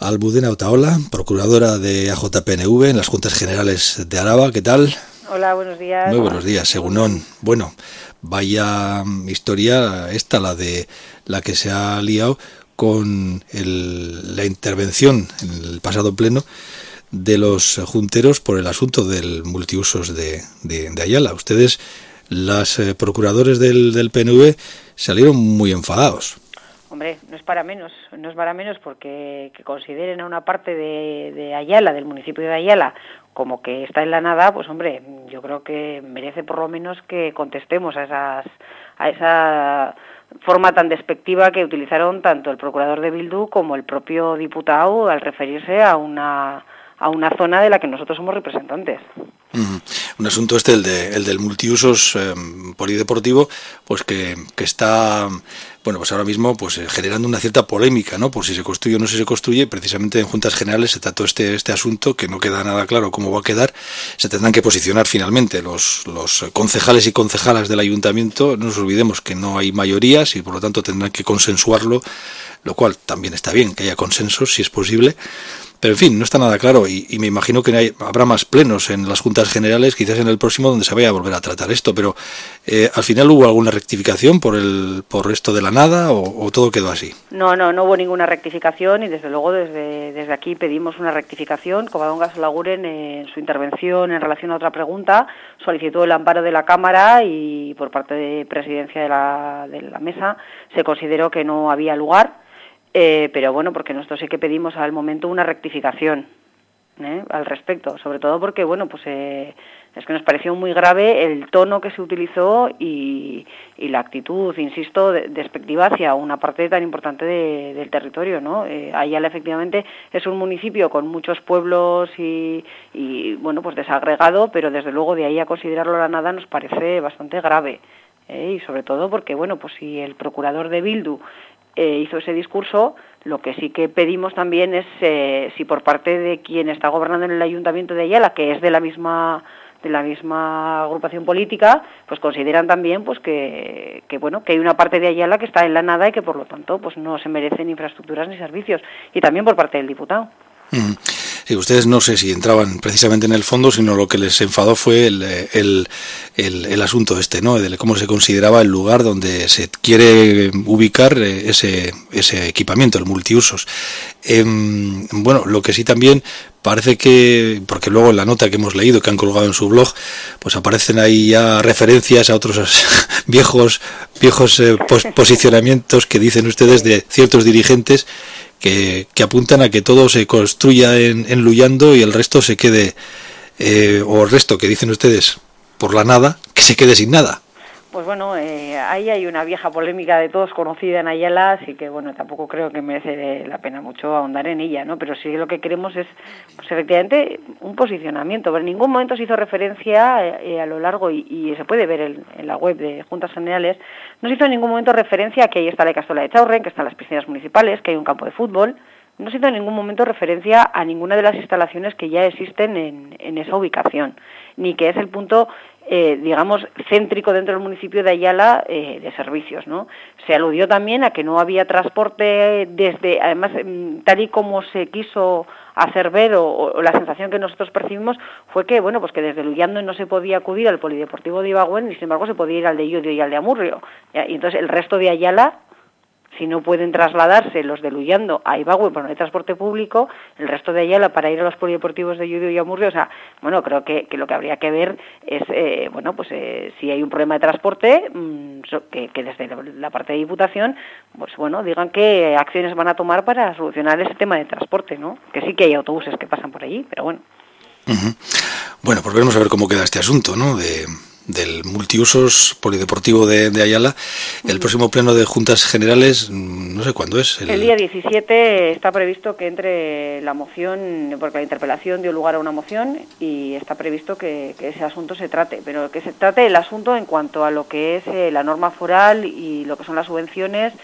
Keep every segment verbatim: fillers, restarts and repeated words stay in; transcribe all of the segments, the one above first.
Almudena Otaola, procuradora de A J P N V en las Juntas Generales de Araba. ¿Qué tal? Hola, buenos días. Muy buenos días, Segunón. Bueno, vaya historia esta, la de la que se ha liado con el, la intervención en el pasado pleno de los junteros por el asunto del multiusos de, de, de Ayala. Ustedes, las eh, procuradores del, del P N V, salieron muy enfadados. Hombre, no es para menos, no es para menos porque que consideren a una parte de, de Ayala, del municipio de Ayala, como que está en la nada, pues hombre, yo creo que merece por lo menos que contestemos a esas, a esa forma tan despectiva que utilizaron tanto el procurador de Bildu como el propio diputado al referirse a una a una zona de la que nosotros somos representantes. Uh-huh. Un asunto este, el, de, el del multiusos eh, polideportivo, pues que, que está, bueno, pues ahora mismo pues eh, generando una cierta polémica, ¿no? Por si se construye o no si se construye. Precisamente en Juntas Generales se trató este, este asunto, que no queda nada claro cómo va a quedar. Se tendrán que posicionar finalmente los, los concejales y concejalas del ayuntamiento. No nos olvidemos que no hay mayorías y por lo tanto tendrán que consensuarlo, lo cual también está bien, que haya consensos si es posible. Pero en fin, no está nada claro y, y me imagino que hay, habrá más plenos en las Juntas Generales, quizás en el próximo, donde se vaya a volver a tratar esto. Pero eh, al final, ¿hubo alguna rectificación por el por esto de la nada o, o todo quedó así? No, no, no hubo ninguna rectificación y desde luego desde, desde aquí pedimos una rectificación. Covadonga Solaguren, en su intervención en relación a otra pregunta, solicitó el amparo de la Cámara y por parte de Presidencia de la, de la Mesa se consideró que no había lugar. Eh, pero bueno, porque nosotros sí que pedimos al momento una rectificación ¿eh? al respecto, sobre todo porque bueno, pues eh, es que nos pareció muy grave el tono que se utilizó y, y la actitud, insisto, de, despectiva hacia una parte tan importante de, del territorio, ¿no? Eh, Ayala efectivamente es un municipio con muchos pueblos y, y bueno, pues desagregado, pero desde luego de ahí a considerarlo la nada nos parece bastante grave ¿eh? Y sobre todo porque bueno, pues si el procurador de Bildu Eh, hizo ese discurso, lo que sí que pedimos también es eh, si por parte de quien está gobernando en el ayuntamiento de Ayala, que es de la misma de la misma agrupación política, pues consideran también pues que, que bueno que hay una parte de Ayala que está en la nada y que por lo tanto pues no se merecen infraestructuras ni servicios, y también por parte del diputado. Mm. Sí, ustedes no sé si entraban precisamente en el fondo, sino lo que les enfadó fue el, el, el, el asunto este, ¿no? De cómo se consideraba el lugar donde se quiere ubicar ese, ese equipamiento, el multiusos. Eh, bueno, lo que sí también parece que, porque luego en la nota que hemos leído, que han colgado en su blog, pues aparecen ahí ya referencias a otros viejos, viejos eh, pos, posicionamientos que dicen ustedes de ciertos dirigentes Que, que apuntan a que todo se construya en, en Luyando y el resto se quede, eh, o el resto que dicen ustedes por la nada, que se quede sin nada. Pues bueno, eh, ahí hay una vieja polémica de todos conocida en Ayala, así que bueno, tampoco creo que merece la pena mucho ahondar en ella, ¿no? Pero sí lo que queremos es, pues efectivamente, un posicionamiento. Pero en ningún momento se hizo referencia eh, a lo largo, y, y se puede ver en, en la web de Juntas Generales, no se hizo en ningún momento referencia a que ahí está la Castola de Chaurren, que están las piscinas municipales, que hay un campo de fútbol. No se hizo en ningún momento referencia a ninguna de las instalaciones que ya existen en, en esa ubicación, ni que es el punto, eh, digamos, céntrico dentro del municipio de Ayala eh, de servicios, ¿no? Se aludió también a que no había transporte desde, además, tal y como se quiso hacer ver, o, o la sensación que nosotros percibimos fue que, bueno, pues que desde Luyando no se podía acudir al polideportivo de Ibagüen y sin embargo se podía ir al de Llodio y al de Amurrio. Y entonces el resto de Ayala, si no pueden trasladarse los de Luyando a Ibagüen por no hay transporte público, el resto de Ayala para ir a los polideportivos de Llodio y Amurrio, o sea, bueno, creo que, que lo que habría que ver es, eh, bueno, pues eh, si hay un problema de transporte, mmm, que, que desde la parte de Diputación, pues bueno, digan qué acciones van a tomar para solucionar ese tema de transporte, ¿no? Que sí que hay autobuses que pasan por allí, pero bueno. Uh-huh. Bueno, pues veremos a ver cómo queda este asunto, ¿no? De... del multiusos polideportivo de, de Ayala. El próximo pleno de Juntas Generales, no sé cuándo es. El... el día diecisiete está previsto que entre la moción, porque la interpelación dio lugar a una moción y está previsto que, que ese asunto se trate, pero que se trate el asunto en cuanto a lo que es eh, la norma foral y lo que son las subvenciones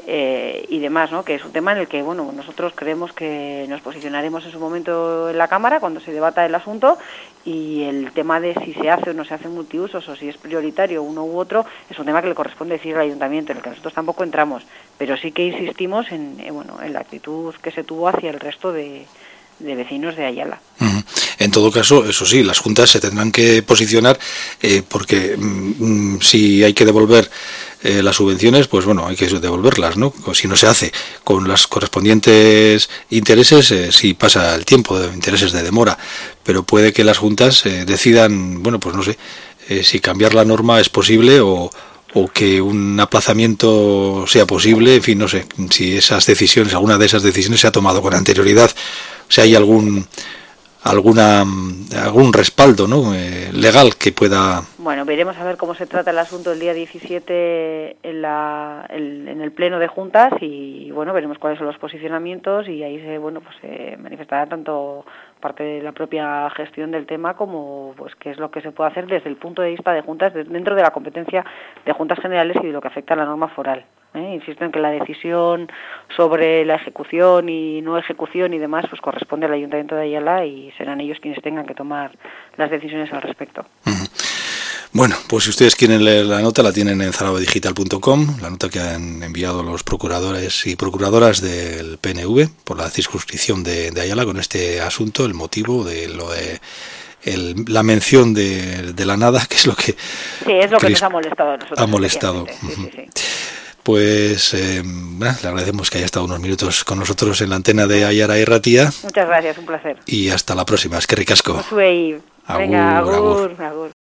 eh, y demás, ¿no? Que es un tema en el que, bueno, nosotros creemos que nos posicionaremos en su momento en la Cámara cuando se debata el asunto, y el tema de si se hace o no se hace multiusos o si es prioritario uno u otro es un tema que le corresponde decir al Ayuntamiento, en el que nosotros tampoco entramos, pero sí que insistimos en, en, bueno, en la actitud que se tuvo hacia el resto de, de vecinos de Ayala. Uh-huh. En todo caso, eso sí, las juntas se tendrán que posicionar eh, porque mm, si hay que devolver eh, las subvenciones, pues bueno, hay que devolverlas, ¿no? Si no se hace con las correspondientes intereses, eh, sí pasa el tiempo de intereses de demora, pero puede que las juntas eh, decidan, bueno, pues no sé, eh, si cambiar la norma es posible o o que un aplazamiento sea posible, en fin, no sé, si esas decisiones, alguna de esas decisiones se ha tomado con anterioridad, o sea, hay algún alguna algún respaldo, ¿no? Eh, legal que pueda. Bueno, veremos a ver cómo se trata el asunto el día diecisiete en, la, el, en el pleno de juntas, y bueno, veremos cuáles son los posicionamientos, y ahí se, bueno, pues se manifestará tanto parte de la propia gestión del tema como pues qué es lo que se puede hacer desde el punto de vista de juntas, dentro de la competencia de juntas generales y de lo que afecta a la norma foral. ¿eh? Insisto en que la decisión sobre la ejecución y no ejecución y demás pues corresponde al Ayuntamiento de Ayala, y serán ellos quienes tengan que tomar las decisiones al respecto. Uh-huh. Bueno, pues si ustedes quieren leer la nota, la tienen en zaraba digital punto com, la nota que han enviado los procuradores y procuradoras del P N V por la circunscripción de, de Ayala con este asunto, el motivo de lo de el, la mención de, de la nada, que es lo que... Sí, es lo que nos ha molestado a nosotros. Ha molestado. Sí, sí, sí. Pues eh, bueno, le agradecemos que haya estado unos minutos con nosotros en la antena de Aiara Irratia. Muchas gracias, un placer. Y hasta la próxima, es que ricasco. Venga, agur, agur.